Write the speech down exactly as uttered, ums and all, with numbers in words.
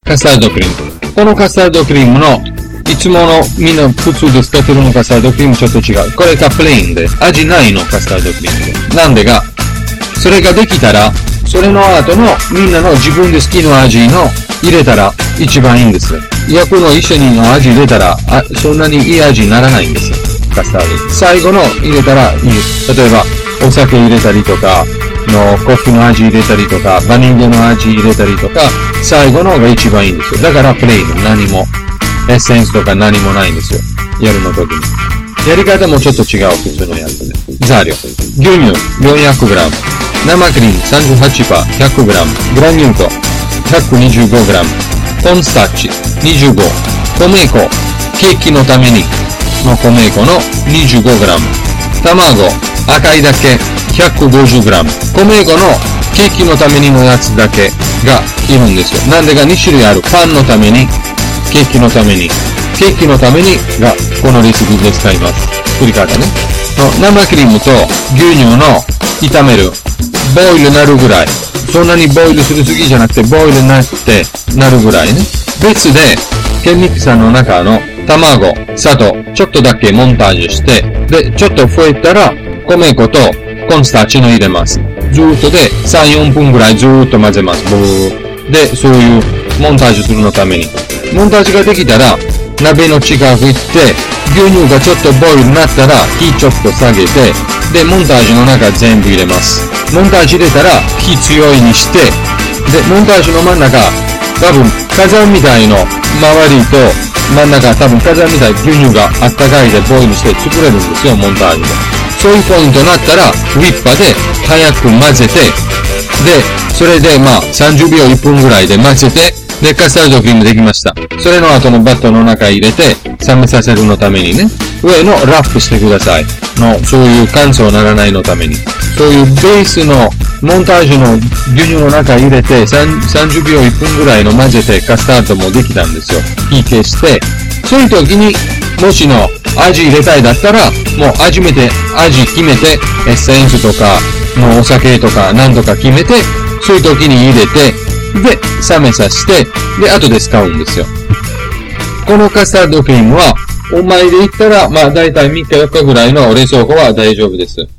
カスタードクリーム。このカスタードクリームのいつものみんな普通で使ってるのカスタードクリームちょっと違う。これがプレーンで味ないのカスタードクリームで。なんでが、それができたら、それの後のみんなの自分で好きな味の入れたら一番いいんです。焼くの一緒にの味入れたらあ、そんなにいい味にならないんです。カスタード。最後の入れたらいい。例えば、お酒入れたりとか、のコーヒーの味入れたりとか、バニラの味入れたりとか、最後のが一番いいんですよ。だからプレーン、何も、エッセンスとか何もないんですよ。やるの時に。やり方もちょっと違う、普通のやつで。材料。牛乳 よんひゃくグラム、生クリーム さんじゅうはちパーセント、ひゃくグラム、グラニュー糖 ひゃくにじゅうごグラム、コーンスターチにじゅうご、米粉、ケーキのためにの米粉の にじゅうごグラム、卵、赤いだけ ひゃくごじゅうグラム、米粉のケーキのためにのやつだけがいるんですよ。なんでかに種類ある。パンのために、ケーキのために、ケーキのためにがこのレシピで使います。作り方ね。生クリームと牛乳の炒める。ボイルなるぐらい。そんなにボイルするすぎじゃなくて、ボイルなってなるぐらいね。別で、ケンミキサーの中の卵、砂糖、ちょっとだけモンタージュして、で、ちょっと増えたら、米粉とコーンスターチの入れます。ずーっとでさん、よんぷんぐらいずーっと混ぜます。ブー。で、そういうモンタージュするのために。モンタージュができたら、鍋の近く行って、牛乳がちょっとボイルになったら、火ちょっと下げて、で、モンタージュの中全部入れます。モンタージュ入れたら、火強いにして、で、モンタージュの真ん中、多分、火山みたいの、周りと真ん中、多分火山みたい牛乳があったかいでボイルして作れるんですよ、モンタージュで。そういうポイントになったら、ウィッパーで早く混ぜて、で、それでまあ、さんじゅうびょういっぷんぐらいで混ぜて、で、カスタードクリームできました。それの後のバットの中入れて、冷めさせるのためにね、上のラップしてください。の、そういう乾燥ならないのために。そういうベースのモンタージュの牛乳の中入れて、さんじゅうびょういっぷんぐらいの混ぜてカスタードもできたんですよ。火消して、そういう時に、もしの味入れたいだったら、もう味めて、味決めて、エッセンスとか、のお酒とか何とか決めて、そういう時に入れて、で、冷めさせて、で、後で使うんですよ。このカスタードクリームは、お前で言ったら、まあ、だいたいみっかよっかぐらいの冷蔵庫は大丈夫です。